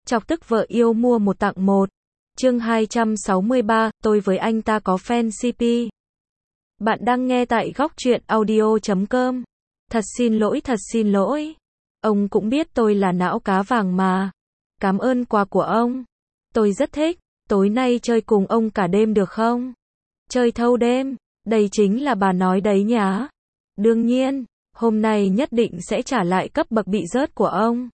Chọc tức vợ yêu mua một tặng một. Chương 263, tôi với anh ta có fan CP. Bạn đang nghe tại góc truyện audio.com. Thật xin lỗi. Ông cũng biết tôi là não cá vàng mà. Cảm ơn quà của ông. Tôi rất thích. Tối nay chơi cùng ông cả đêm được không? Chơi thâu đêm. Đây chính là bà nói đấy nhá. Đương nhiên, hôm nay nhất định sẽ trả lại cấp bậc bị rớt của ông.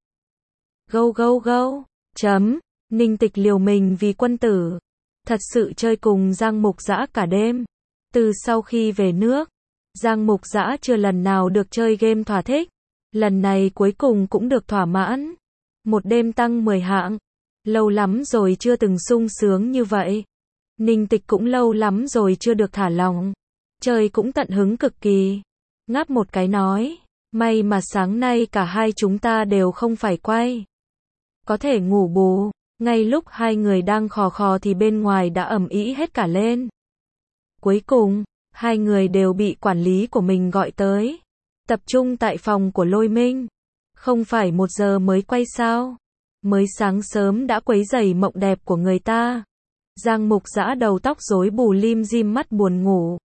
Go. Chấm. Ninh Tịch liều mình vì quân tử. Thật sự chơi cùng Giang Mục Dã cả đêm. Từ sau khi về nước, Giang Mục Dã chưa lần nào được chơi game thỏa thích. Lần này cuối cùng cũng được thỏa mãn. Một đêm tăng 10 hạng. Lâu lắm rồi chưa từng sung sướng như vậy. Ninh Tịch cũng lâu lắm rồi chưa được thả lỏng. Chơi cũng tận hứng cực kỳ. Ngáp một cái nói, may mà sáng nay cả hai chúng ta đều không phải quay. Có thể ngủ bù. Ngay lúc hai người đang khò khò thì bên ngoài đã ầm ĩ hết cả lên. Cuối cùng, hai người đều bị quản lý của mình gọi tới. Tập trung tại phòng của Lôi Minh. Không phải 1 giờ mới quay sao? Mới sáng sớm đã quấy rầy mộng đẹp của người ta. Giang Mục Dã đầu tóc rối bù lim dim mắt buồn ngủ.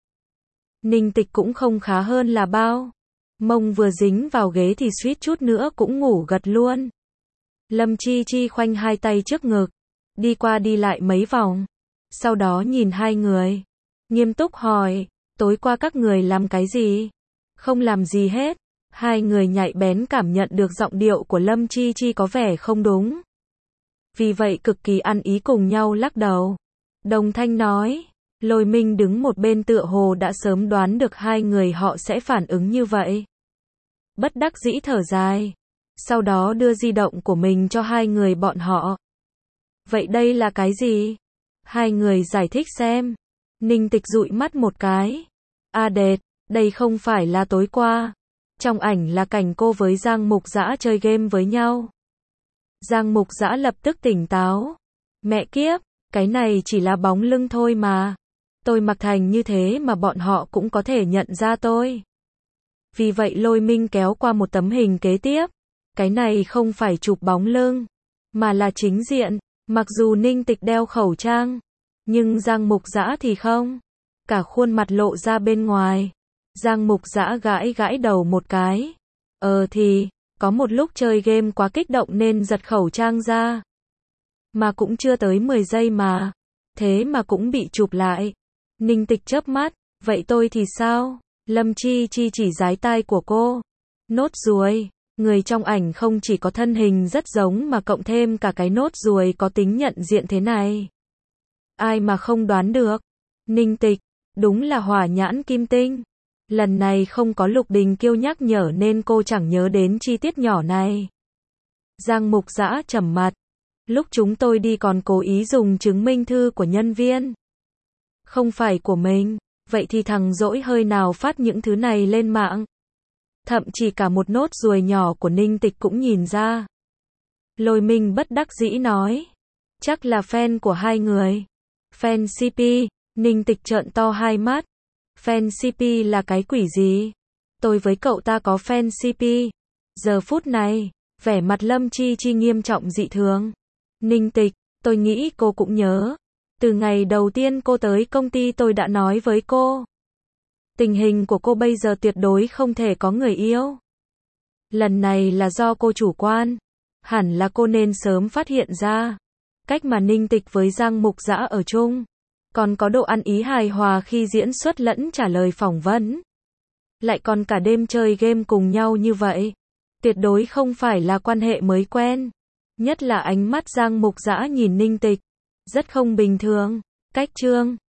Ninh Tịch cũng không khá hơn là bao. Mông vừa dính vào ghế thì suýt chút nữa cũng ngủ gật luôn. Lâm Chi Chi khoanh hai tay trước ngực, đi qua đi lại mấy vòng. Sau đó nhìn hai người, nghiêm túc hỏi, tối qua các người làm cái gì? Không làm gì hết. Hai người nhạy bén cảm nhận được giọng điệu của Lâm Chi Chi có vẻ không đúng. Vì vậy cực kỳ ăn ý cùng nhau lắc đầu. Đồng thanh nói, Lôi Minh đứng một bên tựa hồ đã sớm đoán được hai người họ sẽ phản ứng như vậy. Bất đắc dĩ thở dài. Sau đó đưa di động của mình cho hai người bọn họ. Vậy đây là cái gì? Hai người giải thích xem. Ninh Tịch dụi mắt một cái. Đệt, đây không phải là tối qua. Trong ảnh là cảnh cô với Giang Mục Dã chơi game với nhau. Giang Mục Dã lập tức tỉnh táo. Mẹ kiếp, cái này chỉ là bóng lưng thôi mà. Tôi mặc thành như thế mà bọn họ cũng có thể nhận ra tôi. Vì vậy Lôi Minh kéo qua một tấm hình kế tiếp. Cái này không phải chụp bóng lưng, mà là chính diện. Mặc dù Ninh Tịch đeo khẩu trang, nhưng Giang Mục Dã thì không. Cả khuôn mặt lộ ra bên ngoài. Giang Mục Dã gãi đầu một cái. Thì, có một lúc chơi game quá kích động nên giật khẩu trang ra. Mà cũng chưa tới 10 giây mà. Thế mà cũng bị chụp lại. Ninh Tịch chớp mắt, vậy tôi thì sao? Lâm Chi Chi chỉ dái tai của cô. Nốt ruồi. Người trong ảnh không chỉ có thân hình rất giống mà cộng thêm cả cái nốt ruồi có tính nhận diện thế này. Ai mà không đoán được. Ninh Tịch, đúng là hỏa nhãn kim tinh. Lần này không có Lục Đình Kiêu nhắc nhở nên cô chẳng nhớ đến chi tiết nhỏ này. Giang Mục Dã trầm mặt. Lúc chúng tôi đi còn cố ý dùng chứng minh thư của nhân viên. Không phải của mình. Vậy thì thằng dỗi hơi nào phát những thứ này lên mạng. Thậm chí cả một nốt ruồi nhỏ của Ninh Tịch cũng nhìn ra. Lôi Minh bất đắc dĩ nói. Chắc là fan của hai người. Fan CP. Ninh Tịch trợn to hai mắt. Fan CP là cái quỷ gì? Tôi với cậu ta có fan CP. Giờ phút này, vẻ mặt Lâm Chi Chi nghiêm trọng dị thường. Ninh Tịch, tôi nghĩ cô cũng nhớ. Từ ngày đầu tiên cô tới công ty tôi đã nói với cô. Tình hình của cô bây giờ tuyệt đối không thể có người yêu. Lần này là do cô chủ quan. Hẳn là cô nên sớm phát hiện ra. Cách mà Ninh Tịch với Giang Mục Dã ở chung. Còn có độ ăn ý hài hòa khi diễn xuất lẫn trả lời phỏng vấn. Lại còn cả đêm chơi game cùng nhau như vậy. Tuyệt đối không phải là quan hệ mới quen. Nhất là ánh mắt Giang Mục Dã nhìn Ninh Tịch. Rất không bình thường. Cách chương